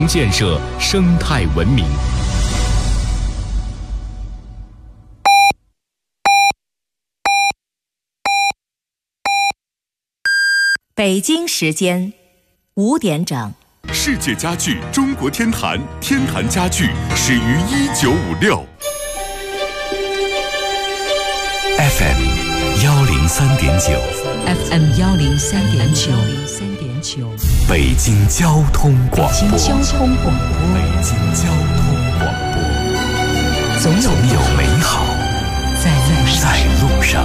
建设生态文明。 北京时间5点整。 世界家具中国天坛，天坛家具始于1956。FM 103.9，FM 103.9， 北京交通广播， 北京交通广播，总有美好在路上。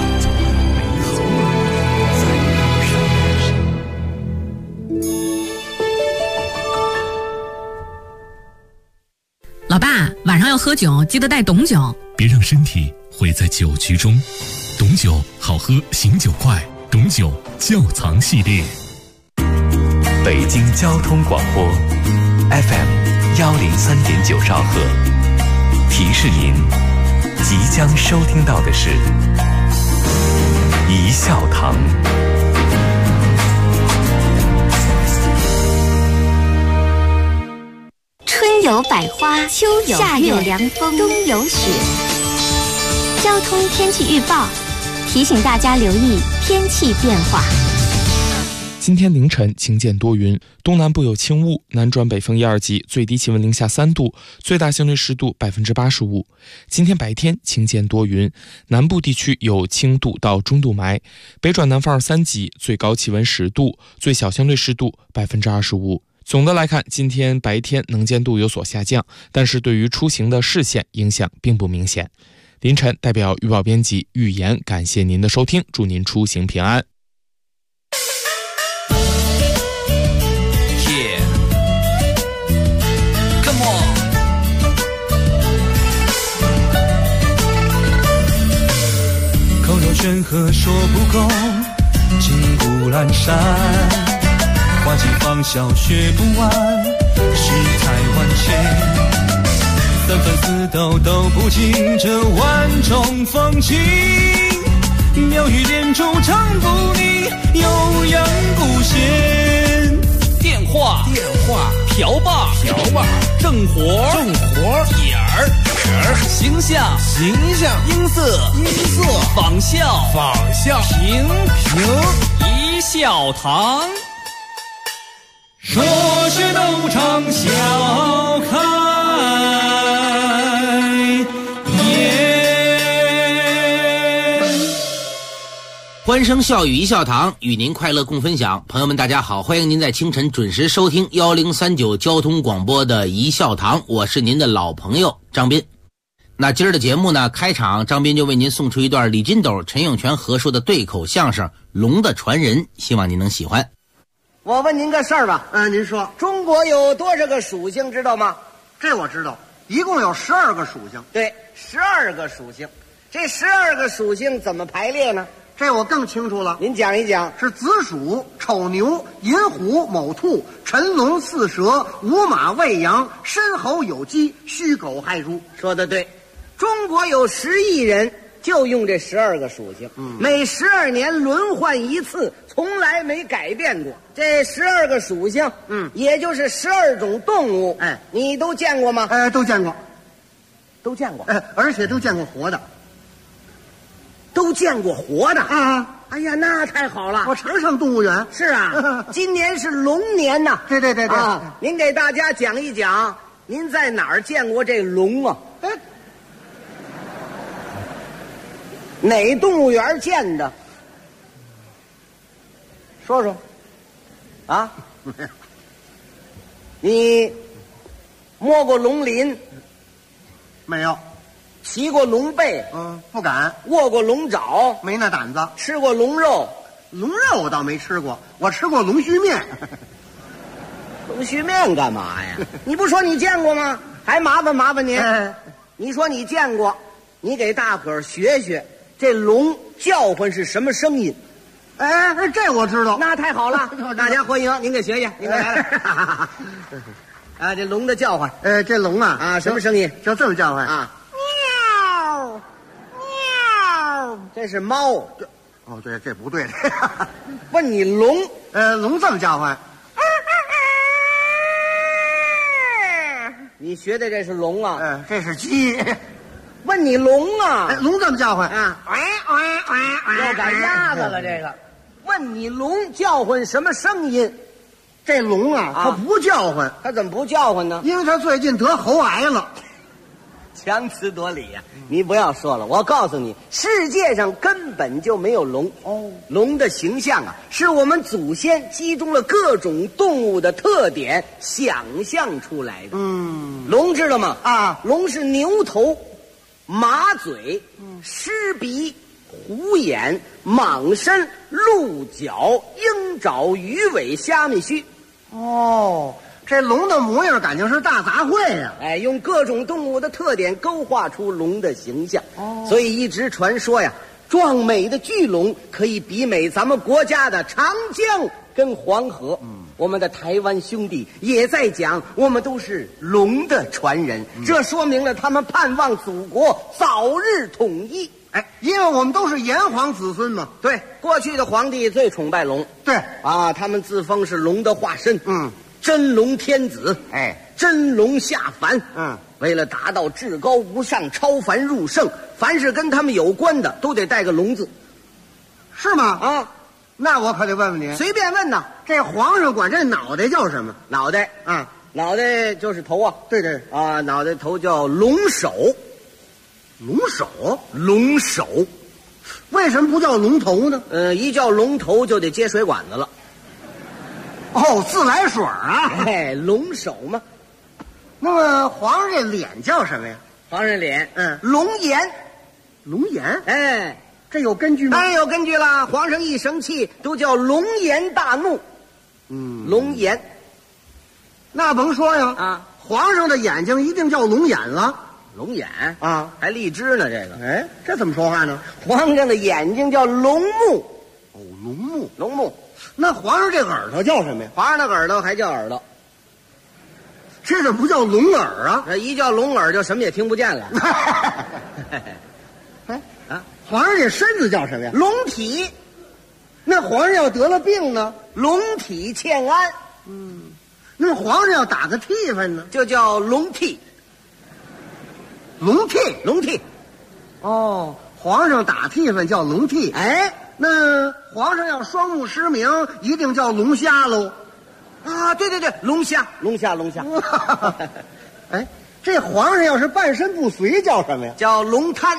老爸，晚上要喝酒，记得带董酒。 别让身体毁在酒局中。董酒好喝，醒酒快。董酒窖藏系列。 北京交通广播 FM 103.9兆赫，提示您即将收听到的是一笑堂。 春有百花，秋有夏有凉风，冬有雪。交通天气预报提醒大家留意天气变化。 今天凌晨晴间多云，东南部有轻雾，南转北风1、2级，最低气温零下3度，最大相对湿度85%。今天白天晴间多云，南部地区有轻度到中度霾，北转南风2、3级，最高气温10度，最小相对湿度25%。总的来看，今天白天能见度有所下降，但是对于出行的视线影响并不明显。凌晨代表预报编辑预言感谢您的收听，祝您出行平安。 口若悬河说不够，金谷阑珊，花季芳笑学不完，世态万千，三分四斗都不尽这万种风情，妙语连珠唱不腻，悠扬古弦。 电话瓢把正活点儿形象音色仿效评一笑堂， 说学逗唱笑开欢声笑语一笑堂，与您快乐共分享。朋友们大家好，欢迎您在清晨准时收听1039交通广播的一笑堂，我是您的老朋友张斌。那今儿的节目呢，开场张斌就为您送出一段李金斗、陈永泉合说的对口相声《龙的传人》，希望您能喜欢。 我问您个事儿吧， 您说， 中国有多少个属性知道吗？ 这我知道，一共有12个属性。 对，12个属性。这12个属性怎么排列呢？ 这我更清楚了， 您讲一讲。 是子鼠、丑牛、寅虎、卯兔、辰龙、巳蛇、午马、未羊、申猴、酉鸡、戌狗、亥猪。 说得对，中国有10亿人，就用这12个属性，每12年轮换一次，从来没改变过。这12个属性，也就是12种动物，你都见过吗？ 都见过， 都见过， 而且都见过活的。 都见过活的啊！ 哎呀，那太好了！ 我常上动物园。 是啊，今年是龙年呐。 对啊！您给大家讲一讲，您在哪儿见过这龙啊？哪动物园见的？说说。啊？你摸过龙鳞？ 没有。 骑过龙背？ 不敢。 握过龙爪？ 没那胆子。 吃过龙肉？ 龙肉我倒没吃过，我吃过龙须面。 龙须面干嘛呀？你不说你见过吗？还麻烦您。你说你见过，你给大伙儿学学，这龙叫唤是什么声音？ 这我知道。 那太好了，大家欢迎您给学学，您给来了。这龙的叫唤， 这龙啊， 什么声音？ 就这么叫唤啊。这是猫。 哦，对，这不对。 问你龙， 龙这么叫唤。 你学的这是龙啊？ 这是鸡。 问你龙啊？ 龙怎么叫唤啊？要赶鸭子了这个。问你龙叫唤什么声音？ 这龙啊，它不叫唤。 它怎么不叫唤呢？ 因为它最近得喉癌了。 强词夺理呀！你不要说了，我告诉你，世界上根本就没有龙。龙的形象啊，是我们祖先集中了各种动物的特点想象出来的。龙知道吗？啊，龙是牛头、马嘴、狮鼻、虎眼、蟒身、鹿角、鹰爪、鱼尾、虾米须。 这龙的模样感情是大杂烩呀！ 用各种动物的特点勾画出龙的形象。所以一直传说呀，壮美的巨龙可以媲美咱们国家的长江跟黄河。我们的台湾兄弟也在讲，我们都是龙的传人。这说明了他们盼望祖国早日统一。 因为我们都是炎黄子孙嘛。 对，过去的皇帝最崇拜龙。 对啊，他们自封是龙的化身。真龙天子，真龙下凡。为了达到至高无上、超凡入圣，凡是跟他们有关的都得带个龙字， 是吗？那我可得问问你， 随便问呐。 这皇上管这脑袋叫什么？ 脑袋啊，脑袋就是头啊。 对对啊，脑袋头叫龙首。 龙首， 龙首， 为什么不叫龙头呢？ 一叫龙头就得接水管子了。 自来水啊！ 龙首嘛。 那么皇上这脸叫什么呀？ 皇上脸，龙颜。 龙颜？ 这有根据吗？当然有根据啦。皇上一生气都叫龙颜大怒。龙颜。 那甭说呀，皇上的眼睛一定叫龙眼了。 龙眼啊，还荔枝呢。这个， 这怎么说话呢？ 皇上的眼睛叫龙目。 龙目， 龙目。 那皇上这耳朵叫什么呀？ 皇上的耳朵还叫耳朵。 这怎么不叫龙耳啊？ 一叫龙耳就什么也听不见了。 皇上这身子叫什么呀？ 龙体。 那皇上要得了病呢？ 龙体欠安。 那么皇上要打个替分呢？ 就叫龙替。 龙替， 龙替。 皇上打替分叫龙替。那皇上要双目失明，一定叫龙虾喽。 对对对，龙虾，龙虾，龙虾。 这皇上要是半身不遂叫什么呀？ 叫龙瘫。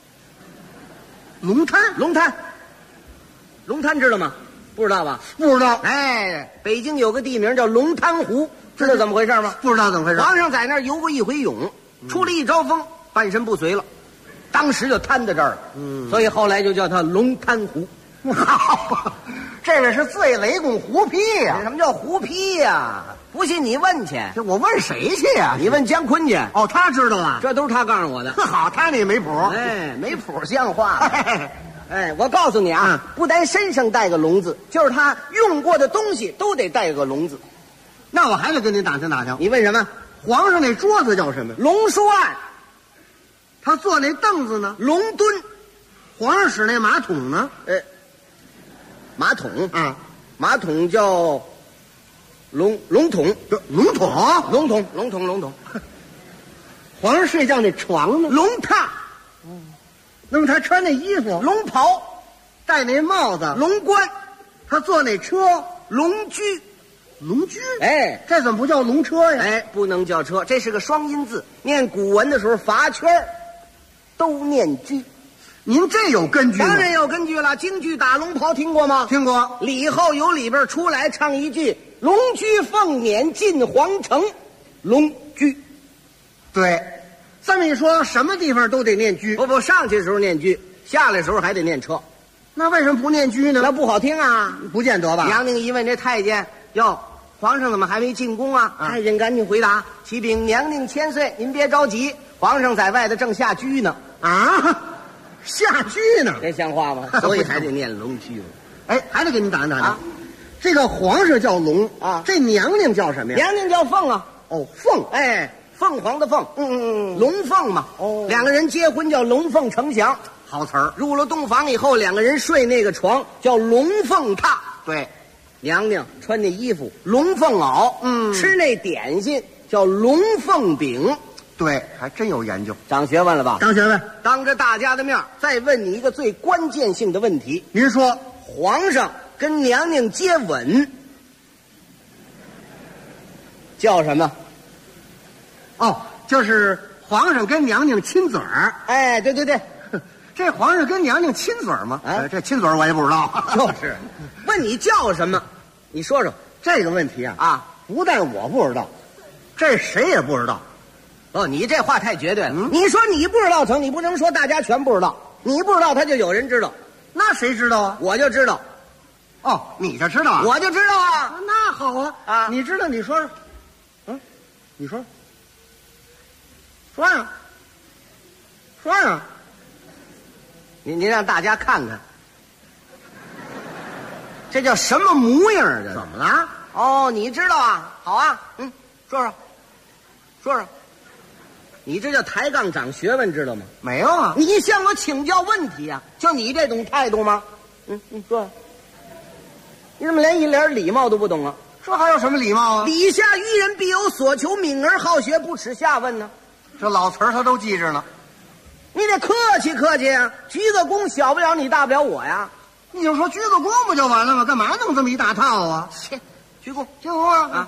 龙瘫， 龙瘫，龙瘫知道吗？不知道吧？ 不知道。 北京有个地名叫龙潭湖，知道怎么回事吗？ 不知道怎么回事。 皇上在那儿游过一回泳，出了一招风，半身不遂了，当时就瘫在这儿了。所以后来就叫他龙潭湖。 这个是醉雷公胡批呀！ 什么叫胡批呀？不信你问去。 我问谁去呀？ 你问姜昆去。 他知道了， 这都是他告诉我的。 好，他那没谱。 没谱像话。我告诉你啊，不但身上带个龙字，就是他用过的东西都得带个龙字。 那我还得跟你打听打听。 你问什么？ 皇上那桌子叫什么？ 龙书案。 他坐那凳子呢？ 龙墩。 皇上使那马桶呢？ 马桶马桶叫龙桶。 龙桶， 龙桶，龙桶，龙桶。 皇上睡觉那床呢？ 龙榻。 那么他穿那衣服？ 龙袍。 戴那帽子？ 龙冠。 他坐那车？ 龙驹。 龙驹？ 这怎么不叫龙车呀？ 不能叫车，这是个双音字，念古文的时候罚圈都念驹。 您这有根据吗？ 当然有根据了。京剧打龙袍听过吗？ 听过。 里后有里边出来唱一句：龙驹凤辇进皇城。龙驹。 对，这么一说，什么地方都得念驹。 不，上去的时候念驹，下来的时候还得念车。 那为什么不念驹呢？ 那不好听啊。 不见得吧。 杨宁一问这太监：哟，皇上怎么还没进宫啊？太监赶紧回答：启禀娘宁千岁，您别着急，皇上在外头正下驹呢。 下驹呢？ 这像话吗？所以还得念龙驹。 还得给你打听打听。这个皇上叫龙这娘娘叫什么呀？ 娘娘叫凤啊。 凤。 凤凰的凤。龙凤嘛。两个人结婚叫龙凤呈祥， 好词儿。 入了洞房以后，两个人睡那个床叫龙凤榻。 对， 娘娘穿那衣服龙凤袄，吃那点心叫龙凤饼。 对，还真有研究， 长学问了吧？ 当学问。 当着大家的面再问你一个最关键性的问题， 您说， 皇上跟娘娘接吻叫什么？ 哦，就是皇上跟娘娘亲嘴儿。 哎，对对对， 这皇上跟娘娘亲嘴儿吗？这亲嘴儿我也不知道。 就是问你叫什么，你说说这个问题啊，不但我不知道，这谁也不知道。 哦，你这话太绝对了。你说你不知道成，你不能说大家全不知道。你不知道，他就有人知道。 那谁知道啊？ 我就知道。 哦，你就知道啊？ 我就知道啊。 那好啊啊！ 你知道，你说说。你说。说呀。说呀。 您让大家看看，这叫什么模样啊？这怎么了？ 哦，你知道啊？好啊，说说。说说，你这叫抬杠长学问，知道吗？ 没有啊， 你向我请教问题啊，就你这种态度吗？说，你怎么连一点礼貌都不懂啊？ 这还有什么礼貌啊？ 礼下于人必有所求，敏而好学，不耻下问呢。 这老词儿他都记着呢。 你得客气客气啊，鞠个躬，小不了你，大不了我呀。 你就说鞠个躬不就完了吗？干嘛弄这么一大套啊？ 切，鞠躬， 鞠躬啊！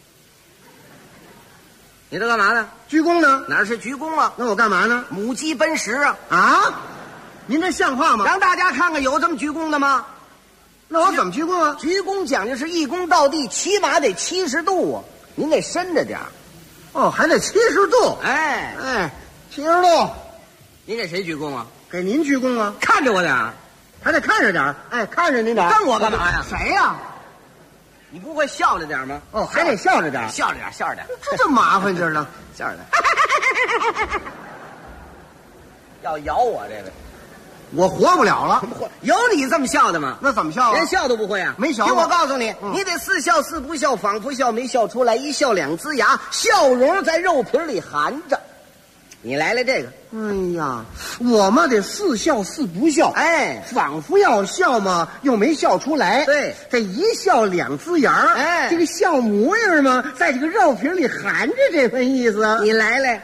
你这干嘛呢？ 鞠躬呢？ 哪是鞠躬啊？ 那我干嘛呢？ 母鸡奔食啊！ 啊，您这像话吗？ 让大家看看有这么鞠躬的吗？ 那我怎么鞠躬啊？ 鞠躬讲究是一躬到地，起码得70度啊！您得伸着点儿。 哦，还得70度。 哎 ，70度。 您给谁鞠躬啊？ 给您鞠躬啊！ 看着我点儿， 还得看着点儿。哎，看着您点儿。 瞪我干嘛呀？ 谁呀？ 你不会笑着点吗？ 哦，还得笑着点， 笑着点，笑着点， 这麻烦劲儿呢， 笑着点。要咬我这个， 我活不了了。 有你这么笑的吗？ 那怎么笑啊？ 连笑都不会啊？ 没笑。 听我告诉你，你得似笑似不笑，仿佛笑没笑出来，一笑两呲牙，笑容在肉皮里含着。你来这个。 哎呀，我嘛得似笑似不笑， 哎， 仿佛要笑嘛，又没笑出来。 对， 这一笑两呲牙儿， 哎， 这个笑模样嘛，在这个肉皮里含着这份意思。 你来，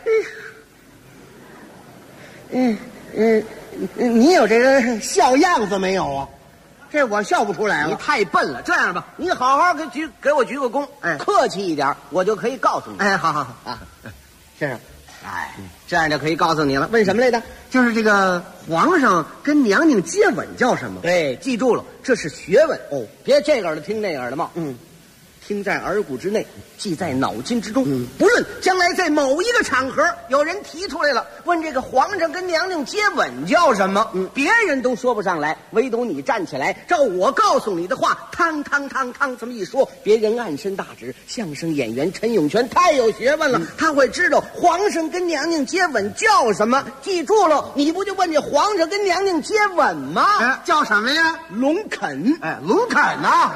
你有这个笑样子没有啊？这我笑不出来了。 你太笨了。这样吧，你好好给我鞠个躬， 哎， 客气一点，我就可以告诉你。 哎，好啊，先生。 哎，这样就可以告诉你了。问什么来着？ 就是这个皇上跟娘娘接吻叫什么？ 对，记住了，这是学问哦，别这个耳朵听那个耳朵冒。听在耳骨之内，记在脑筋之中。不论将来在某一个场合，有人提出来了，问这个皇上跟娘娘接吻叫什么？别人都说不上来，唯独你站起来，照我告诉你的话，汤汤汤汤这么一说，别人暗伸大指。相声演员陈永泉太有学问了，他会知道皇上跟娘娘接吻叫什么。记住了，你不就问这皇上跟娘娘接吻吗？ 哎，叫什么呀？ 龙肯。 哎，龙肯呐。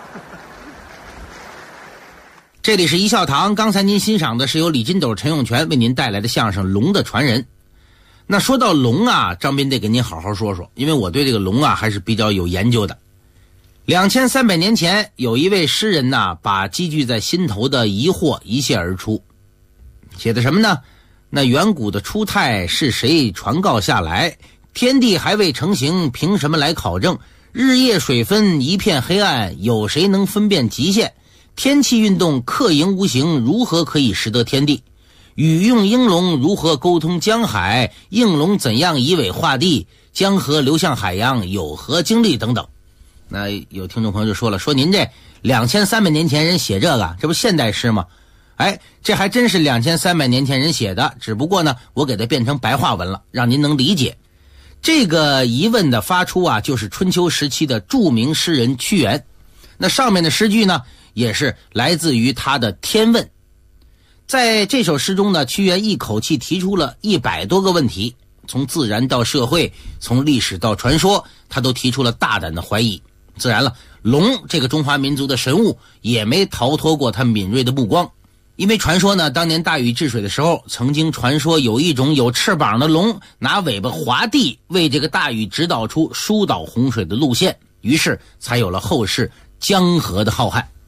这里是一笑堂，刚才您欣赏的是由李金斗、陈永泉为您带来的相声《龙的传人》。那说到龙啊，张斌得给您好好说说，因为我对这个龙啊还是比较有研究的。2300年前，有一位诗人呐，把积聚在心头的疑惑一泻而出，写的什么呢？那远古的初态是谁传告下来？天地还未成形，凭什么来考证？日夜水分一片黑暗，有谁能分辨极限？天气运动克盈无形，如何可以识得天地？禹用应龙如何沟通江海？应龙怎样以尾画地？江河流向海洋有何经历？等等。那有听众朋友就说了，说您这2300年前人写这个，这不现代诗吗？哎，这还真是2300年前人写的，只不过呢，我给它变成白话文了，让您能理解。这个疑问的发出啊，就是春秋时期的著名诗人屈原。那上面的诗句呢，也是来自于他的《天问》。在这首诗中呢，屈原一口气提出了100多个问题，从自然到社会，从历史到传说，他都提出了大胆的怀疑。自然了，龙这个中华民族的神物也没逃脱过他敏锐的目光。因为传说呢，当年大禹治水的时候，曾经传说有一种有翅膀的龙拿尾巴划地，为这个大禹指导出疏导洪水的路线，于是才有了后世江河的浩瀚。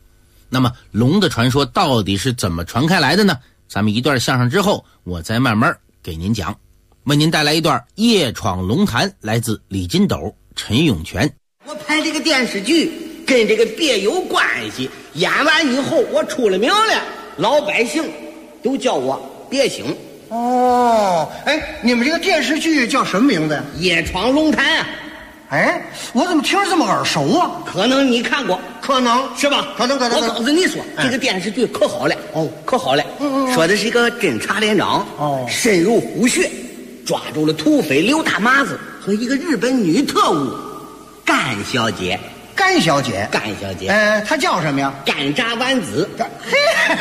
那么龙的传说到底是怎么传开来的呢？咱们一段相声之后，我再慢慢给您讲。为您带来一段《夜闯龙潭》，来自李金斗、陈永泉。 我拍这个电视剧跟这个别有关系，演完以后我出了名了，老百姓都叫我别醒。 哦，哎，你们这个电视剧叫什么名字呀？ 夜闯龙潭啊！ 哎，我怎么听着这么耳熟啊？ 可能你看过， 可能是吧？ 可能。 我告诉你说，这个电视剧可好了哦，可好了。说的是一个侦察连长哦，深入虎穴，抓住了土匪刘大麻子和一个日本女特务甘小姐。 甘小姐，她叫什么呀？ 干炸丸子。 嘿，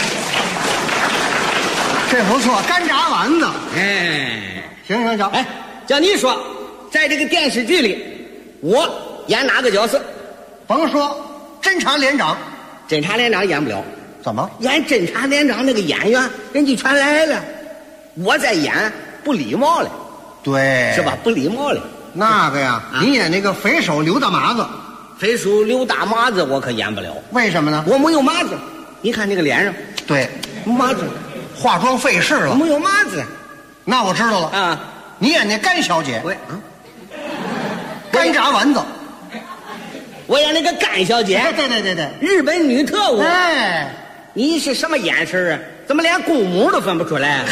这不错，干炸丸子。 哎， 行， 哎，叫你说，在这个电视剧里，我演哪个角色？ 甭说，侦察连长。 侦察连长演不了。 怎么？ 演侦察连长那个演员，人家全来了，我在演不礼貌了。 对， 是吧？不礼貌了。 那个呀，你演那个匪首刘大麻子。 匪首刘大麻子我可演不了。 为什么呢？ 我没有麻子。你看这个脸上， 对， 麻子， 化妆费事了。 没有麻子。 那我知道了啊， 你演那甘小姐。 对， 干炸丸子。 我演那个甘小姐。 对， 日本女特务。 哎， 你是什么眼神啊？怎么连公母都分不出来？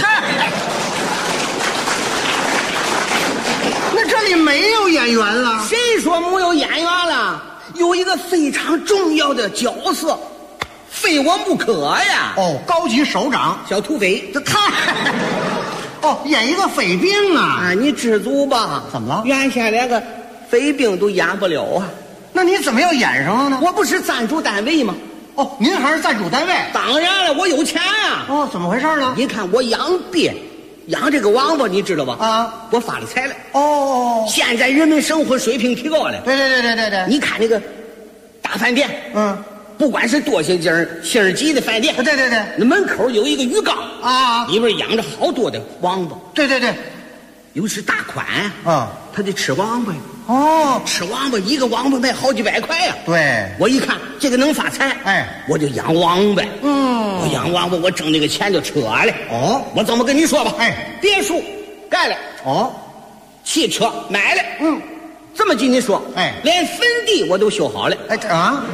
那这里没有演员了。 谁说没有演员了？有一个非常重要的角色，非我不可呀！ 哦，高级首长小土匪， 这太……哦，演一个匪兵啊！ 啊，你知足吧？ 怎么了？ 原先连个匪兵都演不了啊！ 那你怎么要演上了呢？ 我不是赞助单位吗？ 哦，您还是赞助单位？ 当然了，我有钱啊！ 哦，怎么回事呢？ 你看我养鳖，养这个王八，你知道吧？ 啊， 我发了财了。 哦， 现在人们生活水平提高了。 对。 你看那个大饭店，不管是多星星级的饭店， 对， 那门口有一个鱼缸啊， 里边养着好多的王八。 对， 尤其是大款啊， 他得吃王八。 哦， 吃王八一个王八卖好几百块呀。 对， 我一看这个能发财， 哎， 我就养王八。我养王八，我挣那个钱就扯了。 哦， 我这么跟你说吧， 哎， 别墅盖了， 哦， 汽车买了，这么跟你说， 哎， 连坟地我都修好了。 哎啊，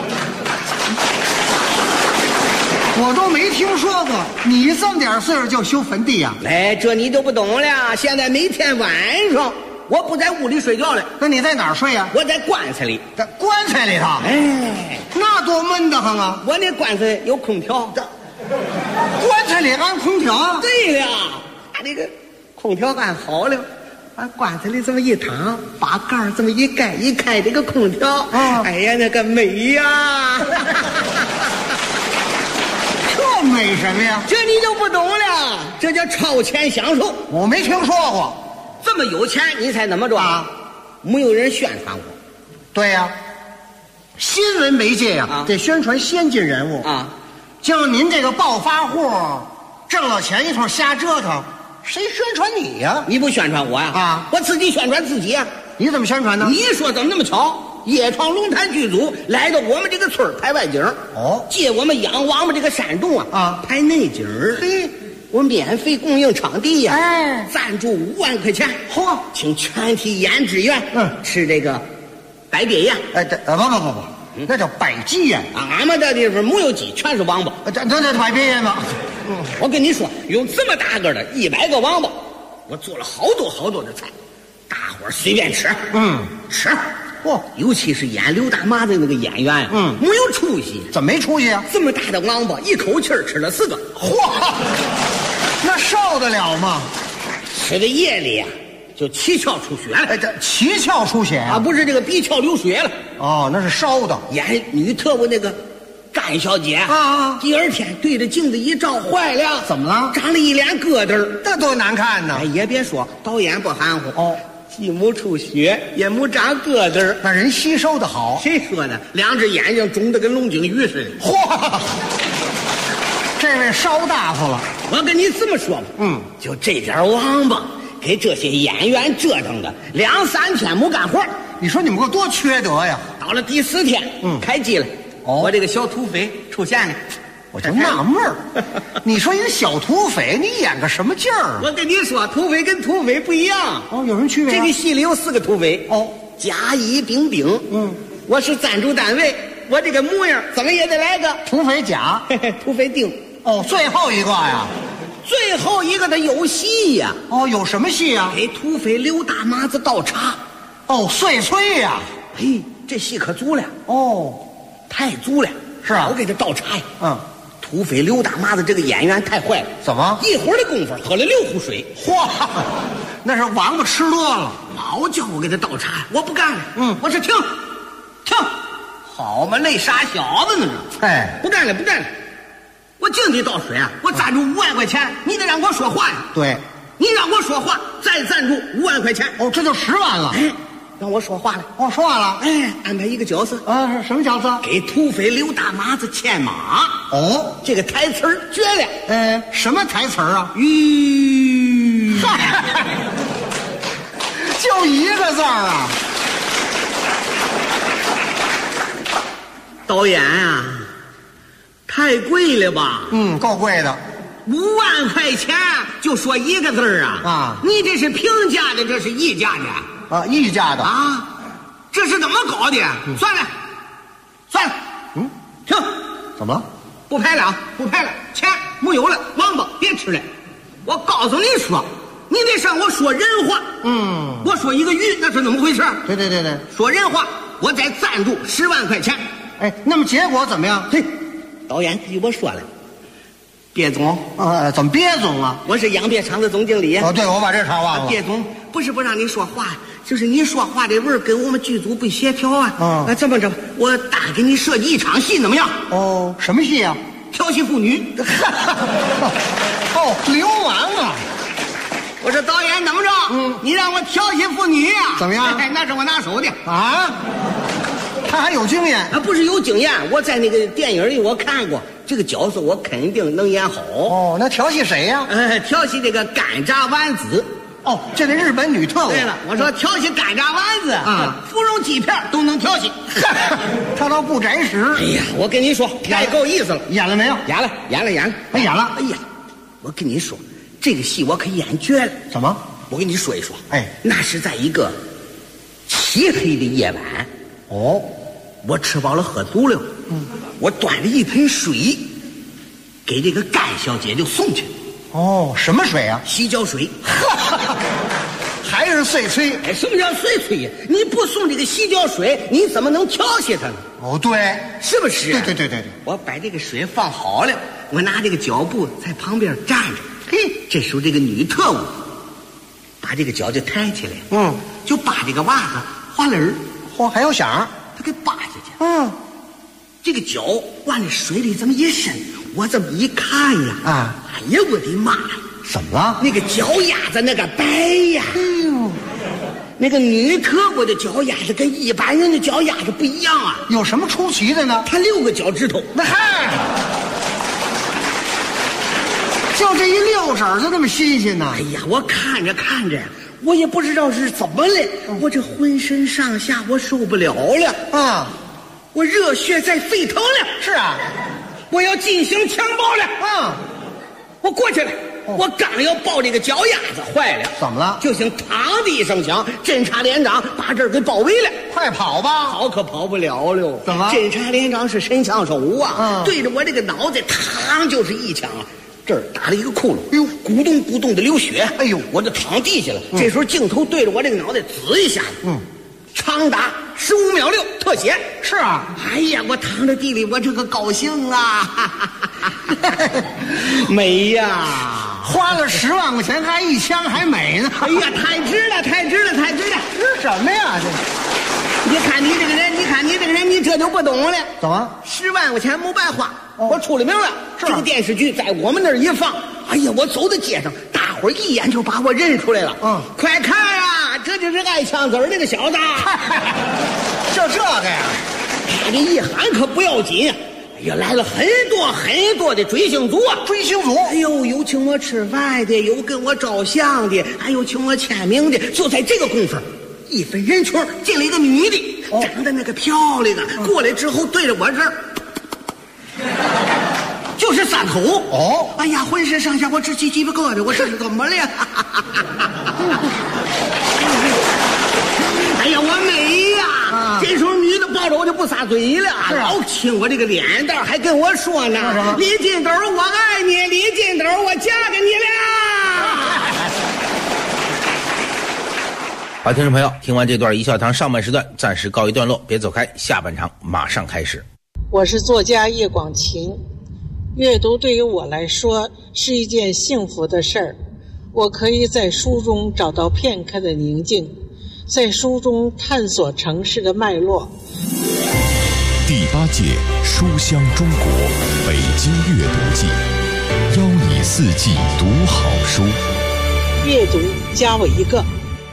我都没听说过，你这么点岁数就修坟地呀？ 哎，这你就不懂了。现在每天晚上我不在屋里睡觉了， 那你在哪儿睡呀？ 我在棺材里。 在棺材里头？ 哎， 那多闷得慌啊！ 我那棺材有空调。 棺材里安空调？ 对了，他这个空调安好了，把棺材里这么一躺，把盖儿这么一盖，一开这个空调，哎呀，那个美呀！ 这美什么呀？ 这你就不懂了，这叫超前享受。 我没听说过。 这么有钱，你猜怎么着啊？没有人宣传我。 对呀，新闻媒介呀，得宣传先进人物啊。 像您这个暴发户，挣了钱一通瞎折腾，谁宣传你呀？ 你不宣传我呀？ 啊， 我自己宣传自己呀。 你怎么宣传呢？ 你说怎么那么巧？夜闯龙潭剧组来到我们这个村拍外景，借我们养王八这个山洞拍内景。 嘿， 我免费供应场地呀， 哎， 赞助5万块钱， 嚯， 请全体研职员吃这个白鳖宴。 哎，不，那叫百鸡宴。 俺们这地方没有鸡，全是王八。 这百鳖宴吗？ 我跟你说，有这么大个的100个王八，我做了好多的菜，大伙儿随便吃。吃。尤其是演刘大妈的那个演员呀，没有出息。 怎么没出息啊？ 这么大的王八，一口气吃了4个。 嚯，那受得了吗？ 吃的夜里呀，就七窍出血了。 这七窍出血啊，不是这个鼻窍流血了。 哦，那是烧的。 演女特务那个甘小姐啊， 第二天对着镜子一照，坏了。 怎么了？ 长了一脸疙瘩， 这多难看呢！ 哎，也别说，导演不含糊哦。既没出血，也没长疙瘩， 那人吸收的好。 谁说的？2只眼睛肿得跟龙井鱼似的。 嚯，这位烧大发了。 我跟你这么说吧，就这点王八，给这些演员折腾的2、3天没干活。 你说你们可多缺德呀！ 到了第4天，开机了。我这个小土匪出现了。 我就纳闷儿，你说一个小土匪，你演个什么劲儿？ 我跟你说，土匪跟土匪不一样。 哦，有什么区别？ 这个戏里有4个土匪。 哦， 甲乙丙丁。我是赞助单位，我这个模样怎么也得来个土匪甲， 土匪丁。 哦，最后一个呀。 最后一个的有戏呀。 哦，有什么戏呀？ 给土匪刘大麻子倒茶。 哦，碎催呀。 嘿，这戏可足了。 哦， 太足了。 是啊， 我给他倒茶呀。土匪刘大麻子这个演员太坏了。 怎么？ 一会儿的功夫喝了6壶水。 嚯，那是王八吃多了。 老叫我给他倒茶，我不干了。我说停，好嘛，那傻小子呢？ 哎， 不干了，不干了。我净得倒水啊！我赞助5万块钱，你得让我说话呀。 对， 你让我说话，再赞助5万块钱。 哦，这就10万了。 哎，让我说话了。 哦，说话了。 哎，安排一个角色。 什么角色？ 给土匪刘大麻子牵马。 哦， 这个台词儿绝了。 什么台词儿啊？就一个字儿啊。 导演啊，太贵了吧？ 够贵的。 5万块钱就说一个字儿啊！你这是平价的，这是溢价的啊？溢价的啊？这是怎么搞的？算了，停！ 怎么了？ 不拍了，不拍了，钱没有了，王八别吃了。我告诉你说，你得让我说人话。我说一个鱼，那是怎么回事？ 对， 说人话，我再赞助10万块钱。 哎，那么结果怎么样？ 嘿，导演对我说了，别总， 怎么别总啊？ 我是养鳖厂的总经理。 哦，对，我把这茬忘了。 别总不是不让你说话，就是你说话的味儿跟我们剧组不协调啊。这么着，我大给你设计一场戏，怎么样？ 哦，什么戏啊？ 调戏妇女。 哦，流氓啊！ 我说导演，怎么着？你让我调戏妇女啊？ 怎么样？ 那是我拿手的啊。他还有经验啊？不是有经验，我在那个电影里我看过这个角色，我肯定能演好。 哦，那调戏谁呀？ 调戏这个甘蔗丸子。 哦，这日本女特务。 对了，我说调戏甘蔗丸子啊，芙蓉鸡片都能调戏。 他倒不真实。 哎呀，我跟你说，太够意思了。 演了没有？ 演了。 没演了。 哎呀，我跟你说，这个戏我可演绝了。 怎么？ 我跟你说一说。 哎， 那是在一个漆黑的夜晚。 哦， 我吃饱了喝足了。我端着一盆水，给这个甘小姐就送去。 哦，什么水啊？ 洗脚水。 还是碎催？ 哎，什么叫碎催呀？你不送这个洗脚水，你怎么能调戏她呢？ 哦，对， 是不是？ 对。 我把这个水放好了，我拿这个脚布在旁边站着。嘿，这时候这个女特务把这个脚就抬起来，就把这个袜子滑轮儿， 嚯，还有响， 他给扒下去。这个脚往这水里这么一伸，我这么一看呀，哎呀，我的妈呀！ 怎么了？ 那个脚丫子那个白呀！哎呦，那个女特务的脚丫子跟一般人的脚丫子不一样啊！ 有什么出奇的呢？ 她6个脚趾头。 那嗨，就这一溜色就这么新鲜呢！ 哎呀，我看着，我也不知道是怎么了，我这浑身上下我受不了了啊！ 我热血在沸腾了。 是啊， 我要进行强暴了啊！ 我过去了。我刚要抱这个脚丫子，坏了！ 怎么了？ 就听“嘡”的一声响，侦察连长把这儿给包围了。 快跑吧！ 跑可跑不了了。 怎么？ 侦察连长是神枪手啊！对着我这个脑袋，嘡就是一枪啊！这儿打了一个窟窿，哎呦，咕咚咕咚的流血。哎呦，我就躺地下了。这时候镜头对着我这个脑袋，滋一下，长达15秒6特写。 是啊， 哎呀，我躺在地里，我这个高兴啊！美呀！ 花了10万块钱，还一枪还美呢！ 哎呀，太值了！ 值什么呀？这， 你看你这个人，你这就不懂了。 怎么 ？10万块钱没白花，我出了名了。这个电视剧在我们那儿一放，哎呀，我走在街上，大伙儿一眼就把我认出来了。快看啊，这就是爱枪子儿这个小子。 就这个呀， 他这一喊可不要紧啊！哎呀，来了很多的追星族啊！ 追星族， 哎呦，有请我吃饭的，有跟我照相的，还有请我签名的。就在这个功夫，一分人群进了一个女的，长得那个漂亮啊！过来之后对着我这儿， 就是撒头。哦，哎呀，浑身上下我直起鸡皮疙瘩，我这是怎么了？哎呀，我美呀！这时候女的抱着我就不撒嘴了，老亲我这个脸蛋，还跟我说呢：“李金斗，我爱你，李金斗，我嫁给你了。” 好，听众朋友，听完这段一笑堂上半时段暂时告一段落，别走开，下半场马上开始。 我是作家叶广晴，阅读对于我来说是一件幸福的事儿，我可以在书中找到片刻的宁静，在书中探索城市的脉络。 第8届书香中国北京阅读季，邀你4季读好书， 阅读加我一个。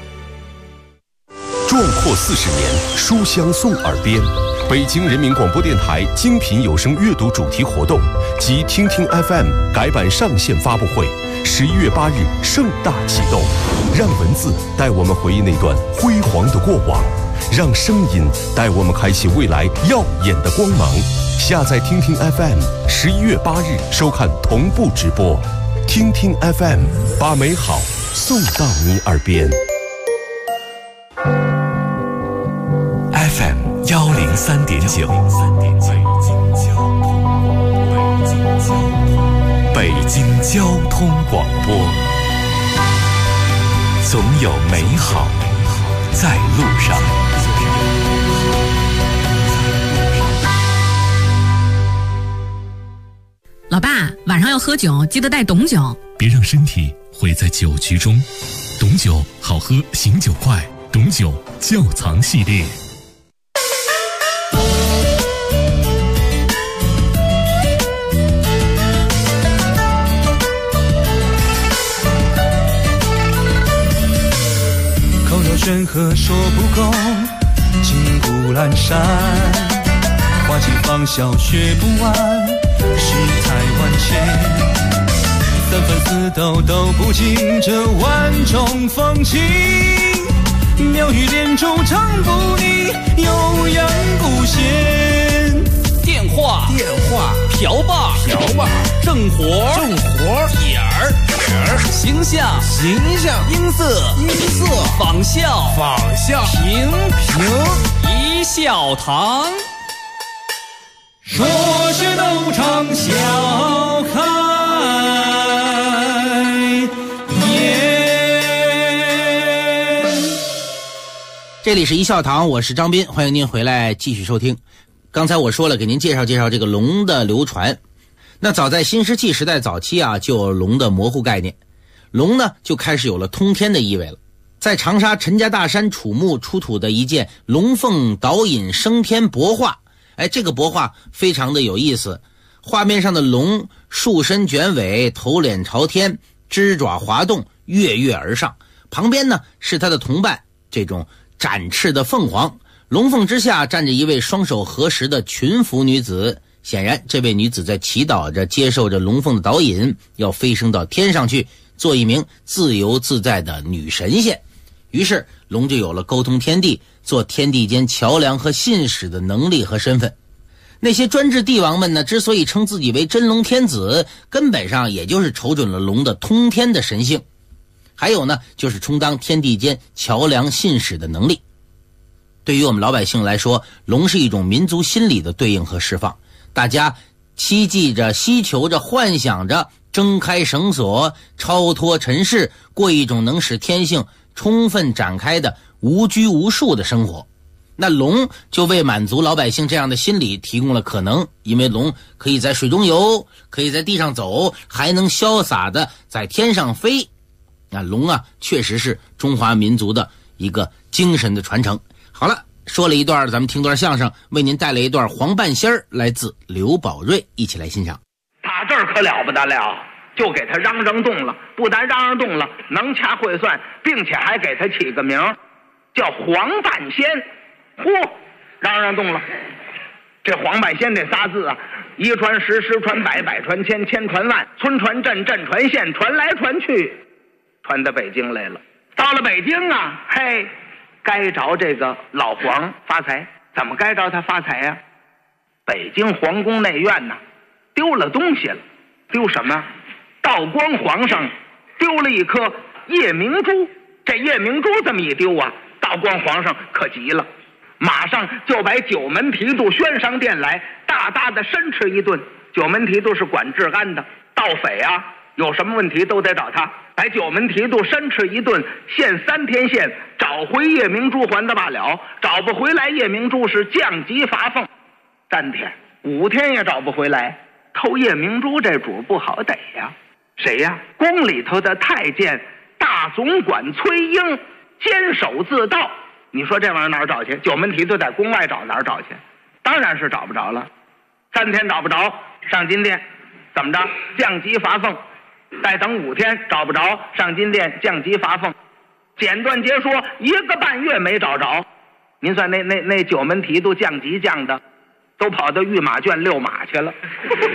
壮阔40年，书香送耳边。北京人民广播电台精品有声阅读主题活动及听听 FM 改版上线发布会，11月8日盛大启动。让文字带我们回忆那段辉煌的过往，让声音带我们开启未来耀眼的光芒。下载听听 FM，11月8日收看同步直播。听听 FM， 把美好送到你耳边。 FM 103.9，北京交通广播，总有美好在路上。 老爸，晚上要喝酒，记得带董酒， 别让身体毁在酒局中。董酒好喝，醒酒快，董酒窖藏系列。 山河说不够，金谷阑珊，花季芳笑学不完，世态万千，三分四斗都不尽这万种风情，妙语连珠唱不腻，悠扬古弦。 电话瓢把正活点儿形象音色仿效平一笑堂， 说是都唱笑开颜。 这里是一笑堂，我是张斌，欢迎您回来继续收听。刚才我说了，给您介绍介绍这个龙的流传。那早在新石器时代早期啊，就有龙的模糊概念，龙呢就开始有了通天的意味了。在长沙陈家大山楚墓出土的一件龙凤导引升天帛画，这个帛画非常的有意思。画面上的龙束身卷尾，头脸朝天，肢爪滑动，跃跃而上，旁边呢是他的同伴，这种展翅的凤凰。龙凤之下站着一位双手合十的群服女子，显然这位女子在祈祷着，接受着龙凤的导引，要飞升到天上去，做一名自由自在的女神仙。于是龙就有了沟通天地，做天地间桥梁和信使的能力和身份。那些专制帝王们呢，之所以称自己为真龙天子，根本上也就是瞅准了龙的通天的神性，还有呢就是充当天地间桥梁信使的能力。对于我们老百姓来说，龙是一种民族心理的对应和释放，大家期冀着、希求着、幻想着挣开绳索，超脱尘世，过一种能使天性充分展开的无拘无束的生活。那龙就为满足老百姓这样的心理提供了可能，因为龙可以在水中游，可以在地上走，还能潇洒的在天上飞。那龙啊，确实是中华民族的一个精神的传承。好了，说了一段，咱们听段相声，为您带来一段黄半仙儿，来自刘宝瑞，一起来欣赏。 打这儿可了不得了，就给他嚷动了，不但嚷动了，能掐会算，并且还给他起个名叫黄半仙。嚯，嚷动了。这黄半仙这仨字啊，一传十，十传百，百传千，千传万，村传镇，镇传县，传来传去，传到北京来了。到了北京啊，嘿，该着这个老黄发财。怎么该着他发财呀？北京皇宫内院呐， 丢了东西了。丢什么？道光皇上丢了一颗夜明珠。这夜明珠这么一丢啊，道光皇上可急了，马上就把九门提督宣上殿来，大大的申斥一顿。九门提督是管治安的，盗匪啊有什么问题都得找他，把九门提督申斥一顿，限3天限，找回夜明珠还的罢了，找不回来夜明珠是降级罚俸。3天5天也找不回来，偷夜明珠这主不好逮呀。谁呀？宫里头的太监大总管崔英坚守自盗。你说这玩意儿哪儿找去？九门提督在宫外找，哪儿找去？当然是找不着了。3天找不着，上金殿，怎么着？降级罚俸。再等5天找不着，上金殿降级罚俸。简短截说，1个半月没找着。您算那九门提督降级降的，都跑到御马圈遛马去了。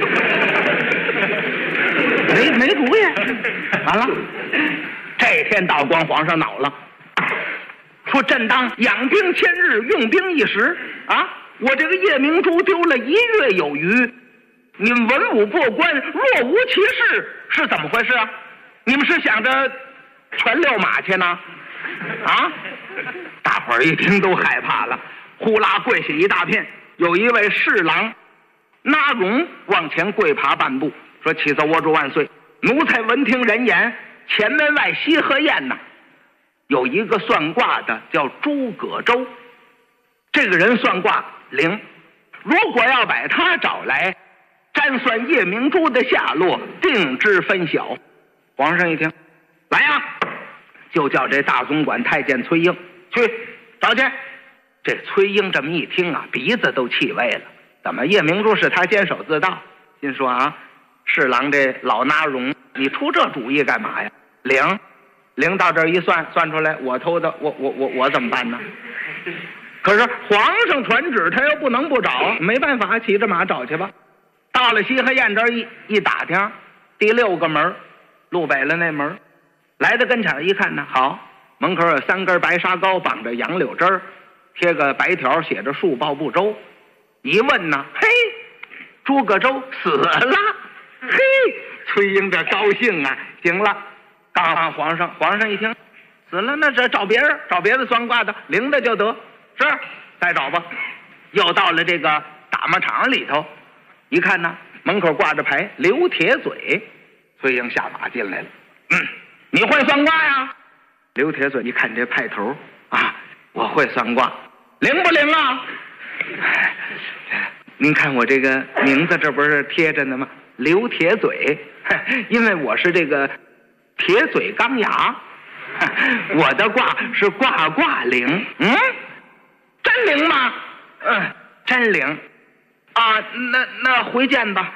没主意。完了，这天道光皇上恼了，说朕当养兵1000日，用兵1时啊！我这个夜明珠丢了1月有余，你们文武过关若无其事，是怎么回事啊？你们是想着全遛马去呢？啊！大伙儿一听都害怕了，呼啦跪下一大片。有一位侍郎纳荣往前跪爬半步，说：“启奏我主万岁，奴才闻听人言，前门外西河宴呢，有一个算卦的叫诸葛周，这个人算卦灵，如果要把他找来，占算夜明珠的下落，定知分晓。”皇上一听，来呀，就叫这大总管太监崔英去找去。这崔英这么一听啊，鼻子都气歪了。怎么夜明珠是他坚守自盗？心说啊，侍郎这老纳荣，你出这主意干嘛呀？灵到这儿一算出来，我偷的，我怎么办呢？可是皇上传旨，他又不能不找，没办法，骑着马找去吧。到了西河宴这儿一打听，第6个门，路北了那门，来到跟前一看呢，好，门口有3根白沙膏，绑着杨柳枝儿，贴个白条，写着树报不周。一问呢，嘿，诸葛周死了。嘿，崔英这高兴啊，行了，告诉皇上。皇上一听死了，那这找别的算卦的灵的就得，是再找吧。又到了这个打马场里头，一看呢，门口挂着牌刘铁嘴。崔英下马进来了，你会算卦呀？刘铁嘴一看这派头啊，我会算卦，灵不灵啊？您看我这个名字这不是贴着呢吗？刘铁嘴，因为我是这个铁嘴钢牙，我的卦是卦灵。真灵吗？真灵啊！那回见吧。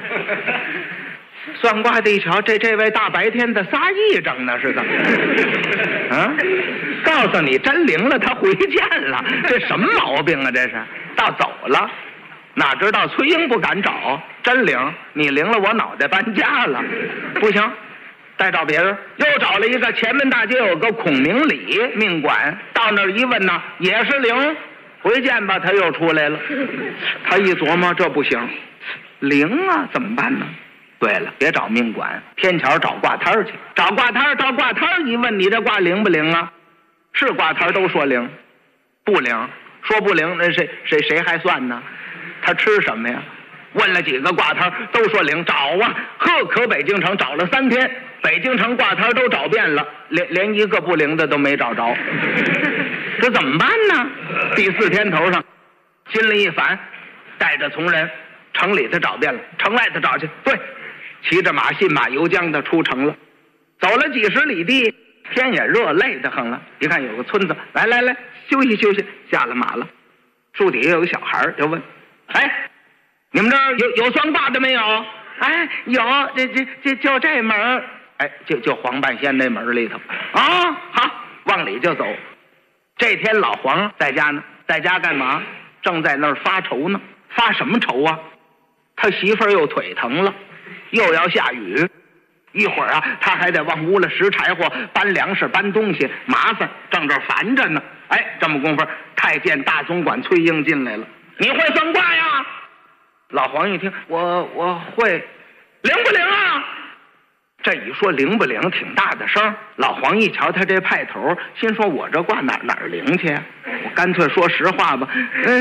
算卦的一瞧，这位大白天的撒癔症呢是怎么？告诉你真灵了，他回见了，这什么毛病啊？这是倒走了，哪知道崔英不敢找，真灵，你灵了，我脑袋搬家了，不行，再找别人。又找了一个前门大街有个孔明礼命馆，到那儿一问呢，也是灵，回见吧，他又出来了。他一琢磨，这不行，灵啊，怎么办呢？对了，别找命馆，天桥找卦摊去。找卦摊一问，你这卦灵不灵啊？是卦摊都说灵，不灵，说不灵，那谁还算呢？他吃什么呀？问了几个卦摊都说灵，找啊，可北京城找了3天，北京城卦摊都找遍了，连一个不灵的都没找着。这怎么办呢？第4天头上，心里一烦，带着从人城里头找遍了，城外头找去。对，骑着马信马由缰的出城了，走了几十里地，天也热，累得很了。一看有个村子，来休息休息，下了马了。树底下有个小孩就问：“哎，你们这儿有算卦的没有？”“哎，有，这就这门。”“哎，就黄半仙那门里头。”“啊，好，往里就走。”这天老黄在家呢，在家干嘛？正在那儿发愁呢。发什么愁啊？他媳妇儿又腿疼了，又要下雨，一会儿啊，他还得往屋里拾柴火、搬粮食、搬东西，麻烦，正这烦着呢。哎，这么功夫，太监大总管崔英进来了。“你会算卦呀？” 老黄一听，我会，灵不灵啊？这一说灵不灵，挺大的声。老黄一瞧他这派头，心说我这卦哪儿灵去？我干脆说实话吧，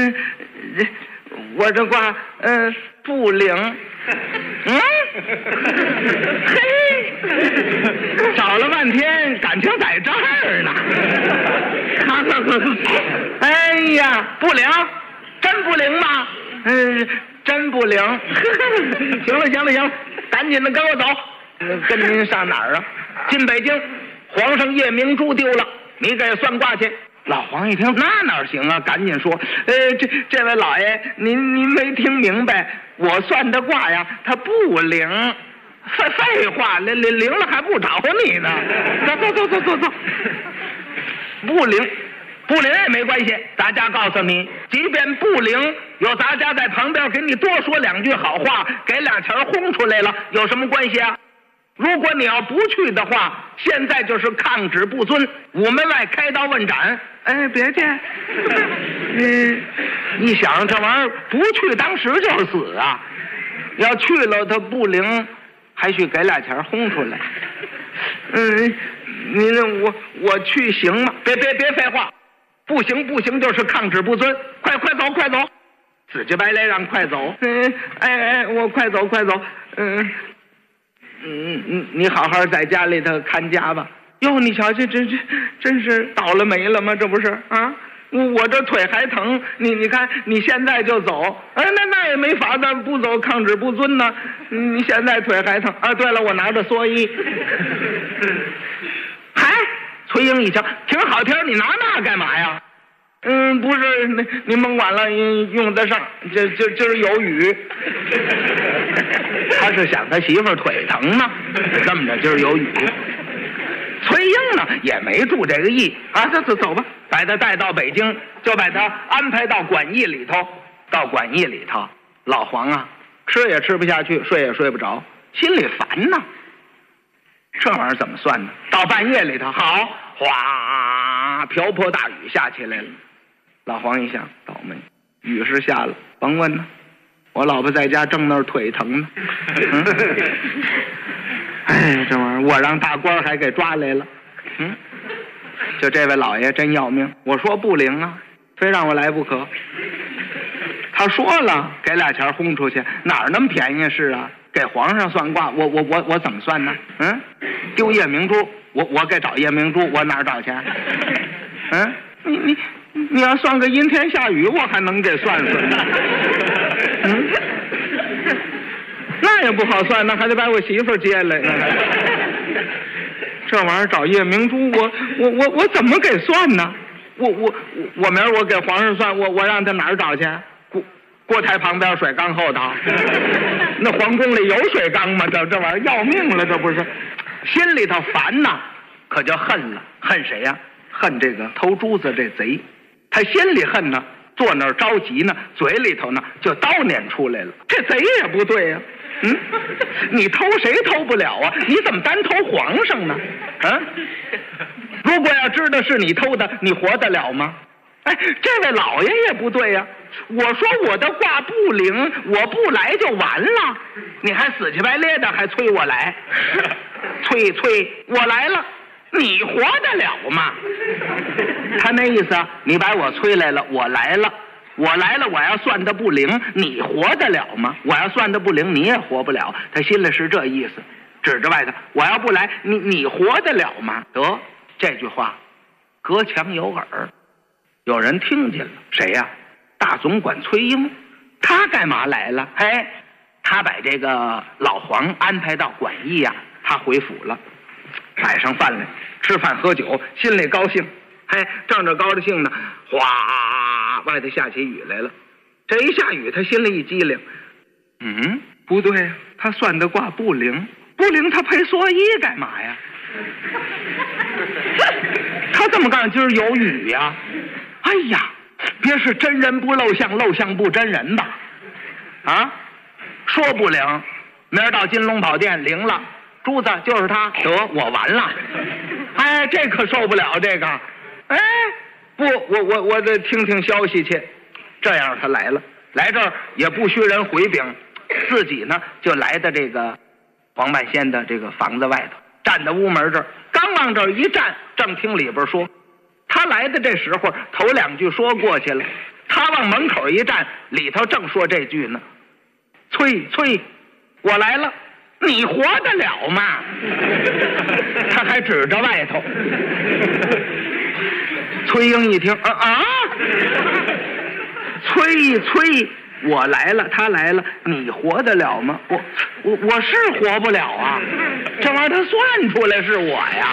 我这卦不灵。嘿，找了半天，感情在这儿呢。哎呀，不灵，真不灵吗？真不灵。行了，赶紧的跟我走。跟您上哪儿啊？进北京，皇上夜明珠丢了，你给算卦去。老黄一听，那哪行啊？赶紧说，这位老爷，您没听明白，我算的卦呀，它不灵。废话，灵了还不找你呢。走，不灵也没关系，咱家告诉你，即便不灵，有咱家在旁边给你多说两句好话，给俩钱轰出来了，有什么关系啊？如果你要不去的话，现在就是抗旨不遵，午门外开刀问斩。别介，一想这玩意儿不去，当时就死啊！要去了，他不灵，还需给俩钱轰出来。您我去行吗？别废话，不行就是抗旨不遵，快走，死乞白赖让快走。我快走。你好好在家里头看家吧。哟，你瞧这真是倒了霉了吗？这不是啊？我这腿还疼，你看你现在就走，那也没法子，不走抗旨不遵呢。你现在腿还疼啊？对了，我拿着蓑衣。嗨，崔英一瞧，挺好听，你拿那干嘛呀？不是，您甭管了，用得上。今儿有雨。他是想他媳妇儿腿疼吗？这么着，今儿有雨。崔英呢也没注这个意啊，走吧，把他带到北京，就把他安排到馆驿里头。到馆驿里头，老黄啊，吃也吃不下去，睡也睡不着，心里烦呢。这玩意儿怎么算呢？到半夜里头，好，哗，瓢泼大雨下起来了。老黄一想，倒霉，雨是下了，甭问呢，我老婆在家正那儿腿疼呢。这玩意儿我让大官还给抓来了。就这位老爷真要命，我说不灵啊，非让我来不可。他说了，给俩钱轰出去，哪儿那么便宜事啊？给皇上算卦，我怎么算呢？丢夜明珠，我该找夜明珠，我哪儿找去？你要算个阴天下雨，我还能给算算呢。那也不好算，那还得把我媳妇儿接来。这玩意儿找夜明珠，我怎么给算呢？我明儿我给皇上算，我让他哪儿找去？锅台旁边，水缸后头。那皇宫里有水缸吗？这玩意儿要命了，这不是？心里头烦呐，可就恨了。恨谁呀？恨这个偷珠子这贼。他心里恨呢，坐那儿着急呢，嘴里头呢就叨念出来了。这贼也不对呀。你偷谁偷不了啊？你怎么单偷皇上呢？如果要知道是你偷的，你活得了吗？这位老爷也不对呀。我说我的卦不灵，我不来就完了，你还死乞白咧的还催我来。催我来了，你活得了吗？他那意思啊，你把我催来了，我来了，我要算的不灵，你活得了吗？我要算的不灵，你也活不了。他心里是这意思，指着外头，我要不来，你活得了吗？得，这句话隔墙有耳，有人听见了。谁呀？大总管崔英。他干嘛来了？他把这个老黄安排到馆驿呀，他回府了，摆上饭来，吃饭喝酒，心里高兴。正着高兴呢，哗，外头下起雨来了。这一下雨，他心里一激灵，不对呀，他算的卦不灵，他配蓑衣干嘛呀？他这么干，今儿有雨呀？哎呀，别是真人不露相，露相不真人吧？说不灵，明儿到金龙宝殿灵了，珠子就是他，得我完了。这可受不了这个。不，我得听听消息去。这样他来了， 来这儿也不需人回禀，自己呢就来到这个黄半仙的这个房子外头，站在屋门这儿，刚往这儿一站，正听里边说。他来的这时候，头2句说过去了，他往门口一站，里头正说这句呢：“崔，我来了，你活得了吗？”他还指着外头。崔英一听，崔，我来了，他来了，你活得了吗？我是活不了啊，这玩意儿他算出来是我呀。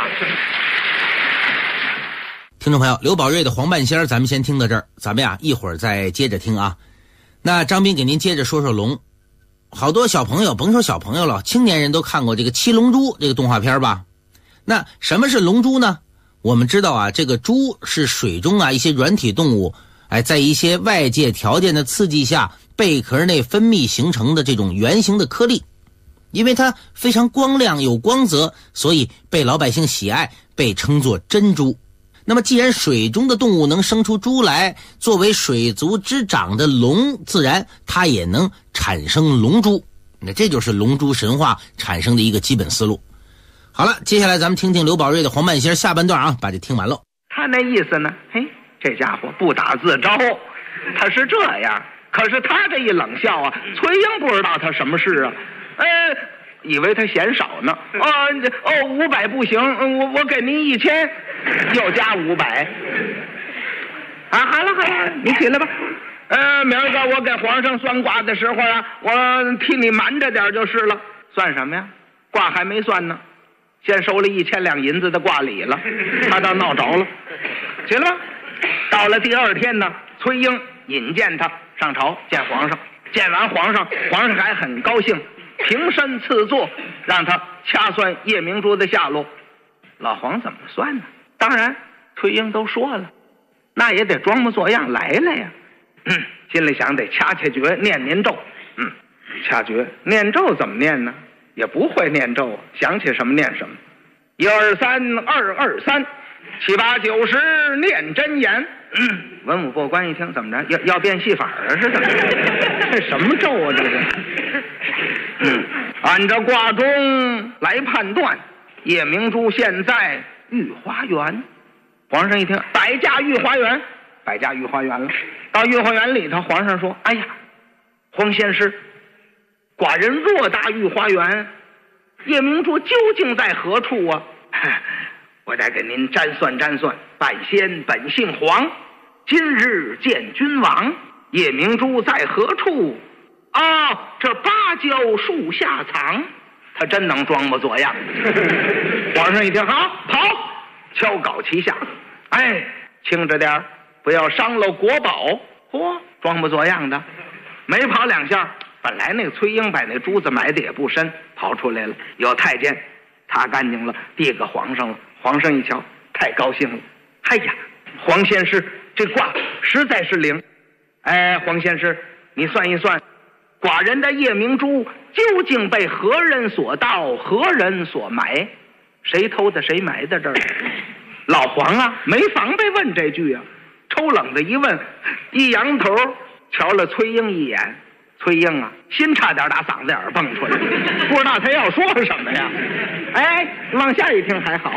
听众朋友，刘宝瑞的黄半仙咱们先听到这儿，咱们呀一会儿再接着听啊。那张斌给您接着说说龙。好多小朋友，甭说小朋友了，青年人都看过这个七龙珠这个动画片吧。那什么是龙珠呢？我们知道啊，这个珠是水中啊一些软体动物在一些外界条件的刺激下，贝壳内分泌形成的这种圆形的颗粒。因为它非常光亮有光泽，所以被老百姓喜爱，被称作珍珠。那么既然水中的动物能生出珠来，作为水族之长的龙，自然它也能产生龙珠。那这就是龙珠神话产生的一个基本思路。好了，接下来咱们听听刘宝瑞的黄半仙下半段啊，把这听完喽。 他那意思呢，这家伙不打自招，他是这样。可是他这一冷笑啊，崔英不知道他什么事啊，以为他嫌少呢。500不行，我给您1000，又加500。好了，你起来吧。明儿个我给皇上算卦的时候啊，我替你瞒着点就是了。算什么呀？卦还没算呢，先收了1000两银子的卦礼了，他倒闹着了。起来吧。到了第2天呢，崔英引荐他上朝见皇上，见完皇上还很高兴，平身赐座，让他掐算夜明珠的下落。老黄怎么算呢？当然崔英都说了，那也得装模作样来了呀。心里想得掐诀，念咒。掐诀念咒怎么念呢？也不会念咒啊，想起什么念什么。123 223 7 8 9 10念真言。文武过关一听，怎么着要变戏法啊？是怎么这什么咒啊？这是。按照卦中来判断，夜明珠现在御花园。皇上一听，百家御花园了。到御花园里头，皇上说：“哎呀，黄仙师，寡人偌大御花园，夜明珠究竟在何处啊？”我再给您占算。半仙本姓黄，今日见君王，夜明珠在何处？这芭蕉树下藏。他真能装模作样。皇上一听，好，跑，敲稿旗下。轻着点，不要伤了国宝。装模作样的，没跑2下，本来那个崔英把那珠子埋的也不深，跑出来了。有太监擦干净了，递给皇上了。皇上一瞧，太高兴了。黄仙师，这卦实在是灵。黄仙师，你算一算，寡人的夜明珠究竟被何人所盗，何人所埋？谁偷的，谁埋在这儿？老黄啊，没防备问这句啊，抽冷的一问，一扬头瞧了崔英一眼。崔英啊，心差点打嗓子眼蹦出来，不知道他要说什么呀。往下一听还好。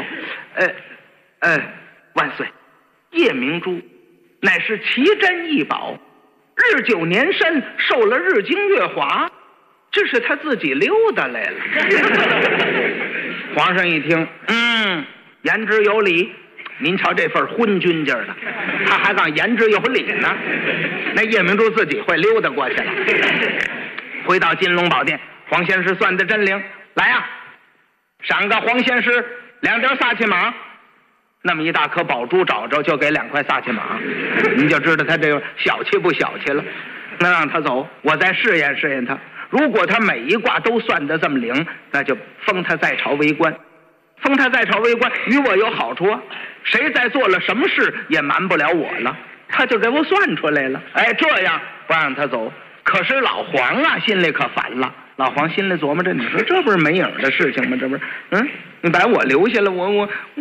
万岁，夜明珠乃是奇珍异宝，日久年深，受了日精月华，这是他自己溜达来了。皇上一听，言之有理。您瞧这份昏君劲儿的，他还讲言之有理呢。那夜明珠自己会溜达过去了。回到金龙宝殿，黄仙师算得真灵。来呀，赏个黄仙师2点撒气马。那么一大颗宝珠找着，就给2块撒气马。你就知道他这个小气不小气了。那让他走，我再试验试验他。如果他每一卦都算得这么灵，那就封他在朝为官。封他在朝为官，与我有好处啊！谁再做了什么事也瞒不了我了，他就给我算出来了。这样不让他走。可是老黄啊，心里可烦了。老黄心里琢磨着，你说这不是没影的事情吗？这不是，你把我留下了，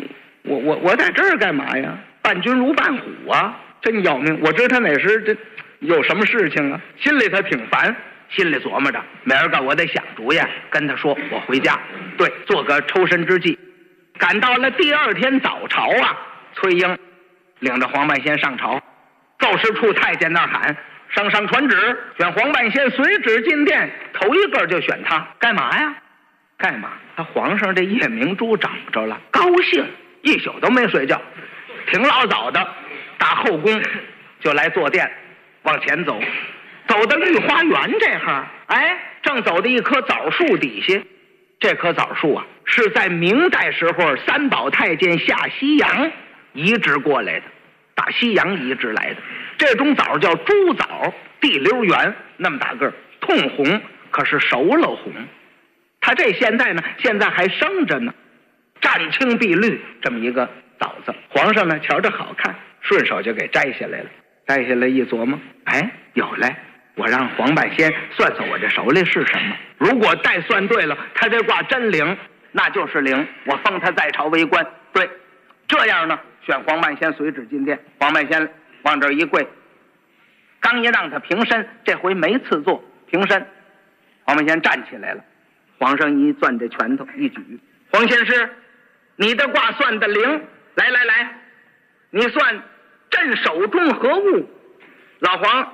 我在这儿干嘛呀？伴君如伴虎啊，真要命！我知道他哪时有什么事情啊？心里头挺烦，心里琢磨着，明儿个我得想主意，跟他说我回家，对，做个抽身之计。赶到了第二天早朝啊，崔英领着黄半仙上朝，奏事处太监那儿喊，上传旨，选黄半仙随旨进殿，头一个就选他，干嘛呀？干嘛？他皇上这夜明珠找着了，高兴，一宿都没睡觉，挺老早的，打后宫就来坐殿，往前走，走到御花园这哈，哎，正走到一棵枣树底下。这棵枣树啊，是在明代时候三宝太监下西洋移植过来的，打西洋移植来的。这种枣叫珠枣，地溜圆，那么大个，通红，可是熟了红。它这现在呢，现在还生着呢，湛青碧绿这么一个枣子。皇上呢瞧着好看，顺手就给摘下来了。摘下来一琢磨，哎，有嘞。我让黄半仙算算我这手里是什么，如果带算对了，他这卦真灵，那就是灵，我封他在朝为官。对，这样呢，选黄半仙随旨进殿，黄半仙往这儿一跪，刚一让他平身，这回没赐座，平身，黄半仙站起来了，皇上一攥这拳头一举，黄仙师，你的卦算的灵，来，你算朕手中何物？老黄。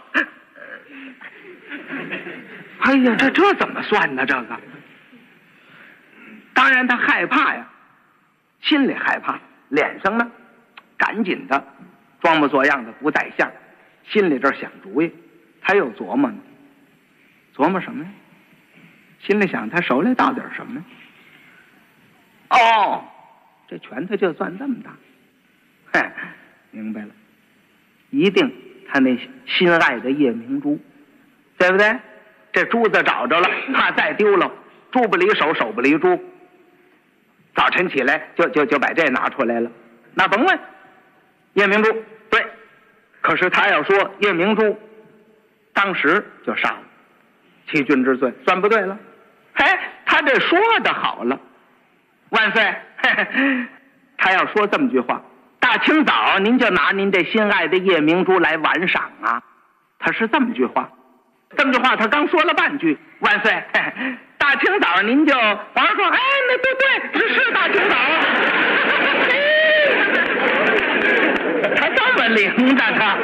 哎呀，这怎么算呢？这个，当然他害怕呀，心里害怕，脸上呢，赶紧的装模作样的不带相，心里这想主意，他又琢磨呢，琢磨什么呀？心里想他手里到底什么呀？哦，这拳头就算这么大，嘿，明白了，一定他那心爱的夜明珠。对不对？这珠子找着了，怕再丢了，珠不离手，手不离珠。早晨起来就把这拿出来了，那甭问，夜明珠对。可是他要说夜明珠，当时就杀了，欺君之罪，算不对了。哎，他这说的好了，万岁！嘿嘿，他要说这么句话，大清早您就拿您这心爱的夜明珠来玩赏啊，他是这么句话。这么句话他刚说了半句，万岁，大清早您就皇上说，哎，那对，是大清早，他这么灵的他。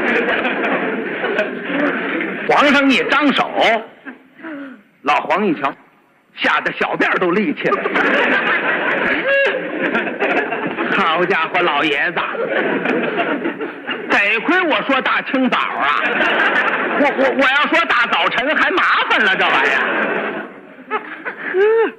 皇上一张手，老黄一瞧，吓得小辫都立起来了。好家伙，老爷子，得亏我说大清早啊，我要说大早晨还麻烦了这玩意儿。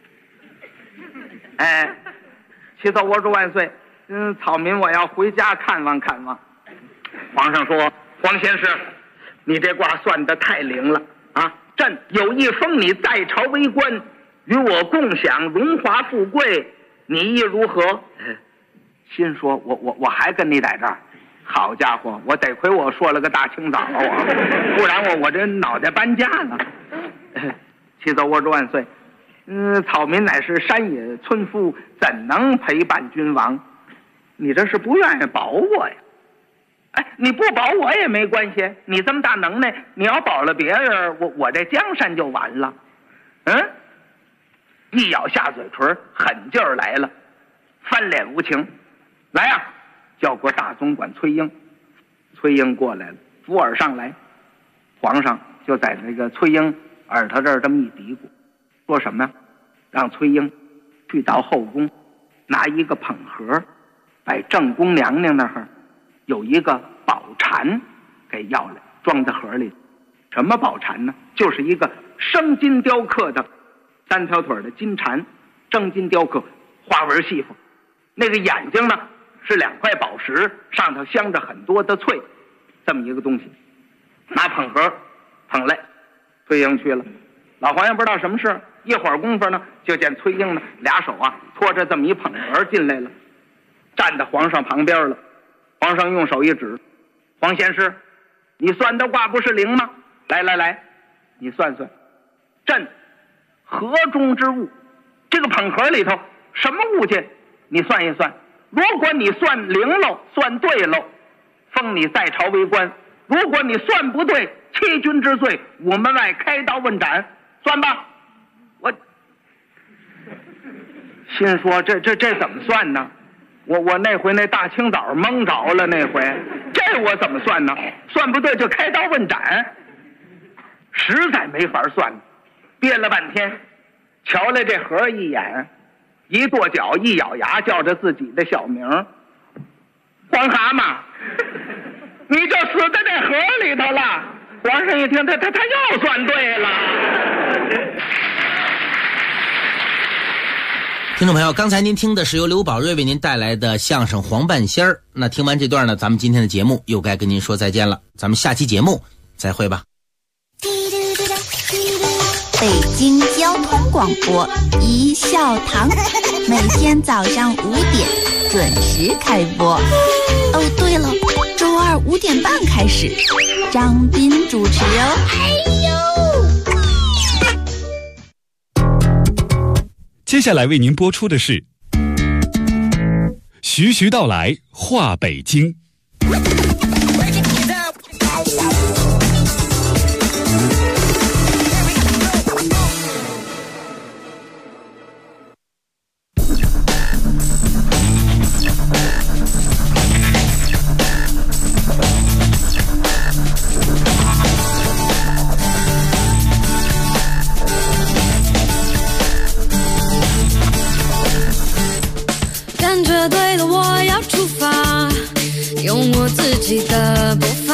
哎，启奏我主万岁，草民我要回家看望看望。皇上说，黄先生，你这卦算得太灵了啊！朕有意封你在朝为官，与我共享荣华富贵，你意如何？心说我还跟你在这儿，好家伙，我得亏我说了个大清早啊，不然我这脑袋搬家了。启奏我主万岁，草民乃是山野村夫，怎能陪伴君王？你这是不愿意保我呀？哎，你不保我也没关系，你这么大能耐，你要保了别人，我这江山就完了。一咬下嘴唇，狠劲儿来了，翻脸无情。来呀，叫过大总管崔英。崔英过来了，扶耳上来。皇上就在那个崔英耳朵这儿这么一嘀咕，说什么呀？让崔英去到后宫，拿一个捧盒，把正宫娘娘那儿有一个宝蟾给要来，装在盒里。什么宝蟾呢？就是一个生金雕刻的3条腿的金蟾，正金雕刻，花纹细缝。那个眼睛呢是2块宝石，上头镶着很多的翠，这么一个东西。拿捧盒捧来，崔英去了。老皇爷不知道什么事，一会儿功夫呢，就见崔英呢俩手啊托着这么一捧盒进来了，站在皇上旁边了。皇上用手一指，黄先师，你算的卦不是灵吗？来，你算算，朕盒中之物，这个捧盒里头什么物件？你算一算，如果你算灵喽，算对喽，封你在朝为官， 如果你算不对，欺君之罪，午门外开刀问斩，算吧。我心说这怎么算呢？我那回那大清早蒙着了，那回这我怎么算呢？算不对就开刀问斩，实在没法算。憋了半天，瞧了这盒一眼，一跺脚，一咬牙，叫着自己的小名，黄蛤蟆，你就死在这盒里头了。皇上一听，他又算对了。 听众朋友，刚才您听的是由刘宝瑞为您带来的相声《黄半仙儿》。那听完这段呢，咱们今天的节目又该跟您说再见了。咱们下期节目再会吧。 北京交通广播一笑堂，每天早上5点准时开播。哦，对了，周二5点半开始，张斌主持哦。 接下来为您播出的是徐徐道来话北京。 感觉对了，我要出发，用我自己的步伐，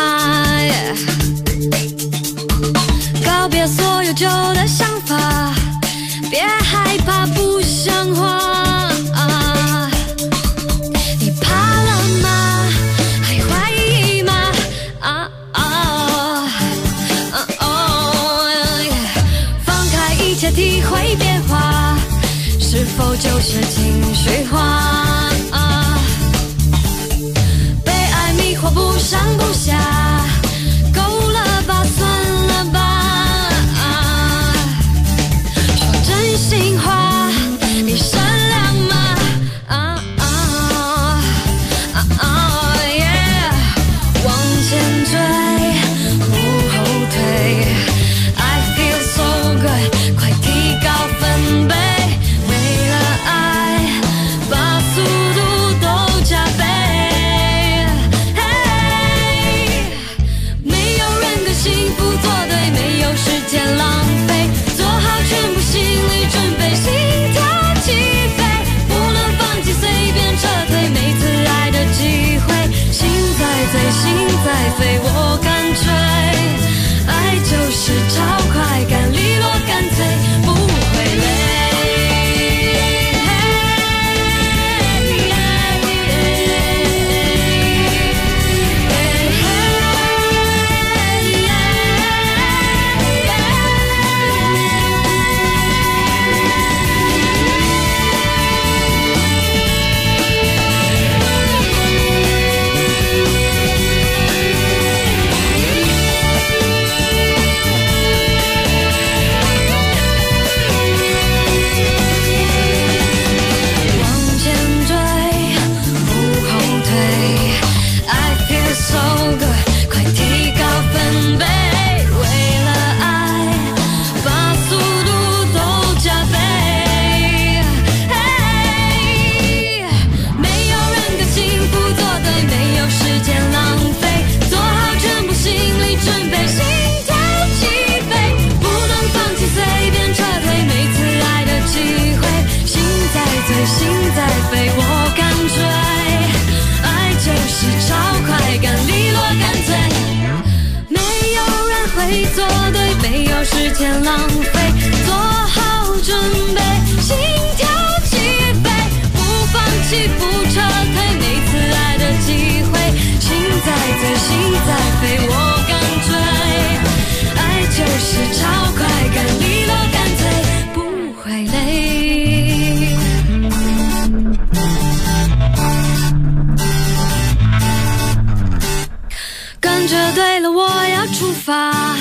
告别所有旧的想法，别害怕不像话。你怕了吗？还怀疑吗？放开一切，体会变化，是否就是情绪化？被爱迷惑不上不下，够了吧，算了吧。说真心话，你善良吗？往前追，不后退。I feel so good， 快提高分贝。浪费，做好全部心理准备，心跳起飞，不能放弃，随便撤退，每次爱的机会，心在醉，心在飞，我干脆，爱就是超快感，利落干脆，不会累。做对，没有时间浪费，做好准备，心跳起飞，不放弃，不撤退，每次爱的机会，心在醉，心在飞，我干脆，爱就是超快感，利落干脆，不会累。感觉对了，我要出发。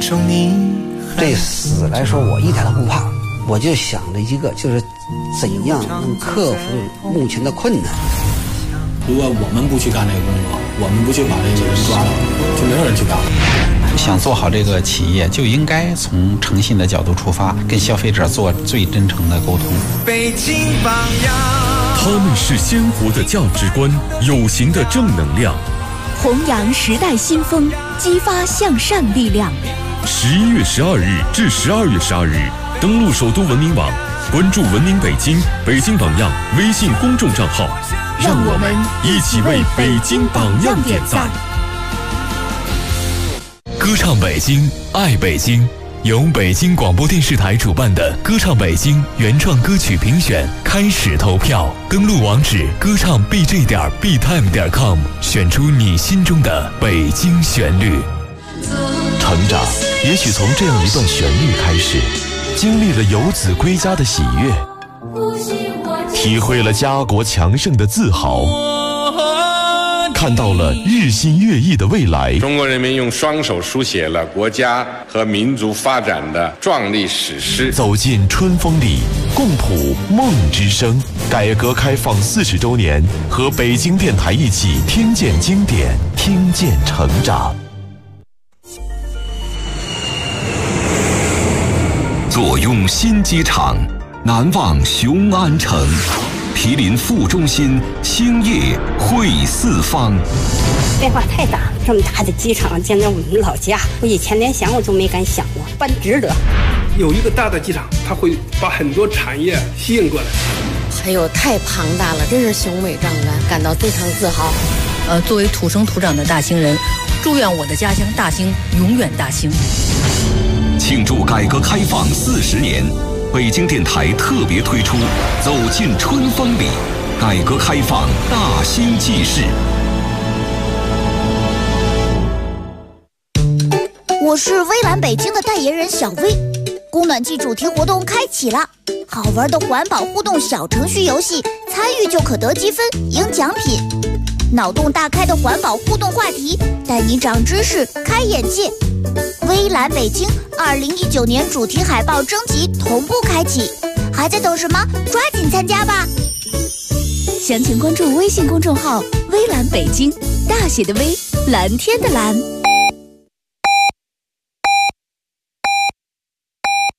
生你。 对死来说，我一点都不怕，我就想着一个，就是怎样能克服目前的困难。 如果我们不去干这个工作，我们不去把这个人抓了，就没有人去干了。 想做好这个企业，就应该从诚信的角度出发，跟消费者做最真诚的沟通。 北京榜样， 他们是鲜活的价值观，有形的正能量， 弘扬时代新风，激发向善力量。 11月12日至12月12日，登录首都文明网，关注文明北京、北京榜样微信公众账号， 让我们一起为北京榜样点赞。歌唱北京，爱北京，由北京广播电视台主办的歌唱北京原创歌曲评选开始投票，登录网址歌唱 bj.btime.com， 选出你心中的北京旋律。成长也许从这样一段旋律开始，经历了游子归家的喜悦，体会了家国强盛的自豪，看到了日新月异的未来。 中国人民用双手书写了国家和民族发展的壮丽史诗。 走进春风里，共谱梦之声。改革开放40周年，和北京电台一起听见经典，听见成长。 坐拥新机场，难忘雄安城。毗邻副中心，兴业汇四方。 变化太大了，这么大的机场建在我们老家，我以前连想我都没敢想过，办值得。 有一个大的机场，它会把很多产业吸引过来。 还有太庞大了，真是雄伟壮观，感到非常自豪。 作为土生土长的大兴人，祝愿我的家乡大兴永远大兴。 庆祝改革开放40年。北京电台特别推出《走进春风里》，改革开放大兴纪事。 我是微蓝北京的代言人小薇，供暖季主题活动开启了，好玩的环保互动小程序游戏，参与就可得积分赢奖品。脑洞大开的环保互动话题，带你长知识开眼界。微蓝北京2019年主题海报征集同步开启，还在等什么？抓紧参加吧！ 详情关注微信公众号“微蓝北京”，大写的微，蓝天的蓝。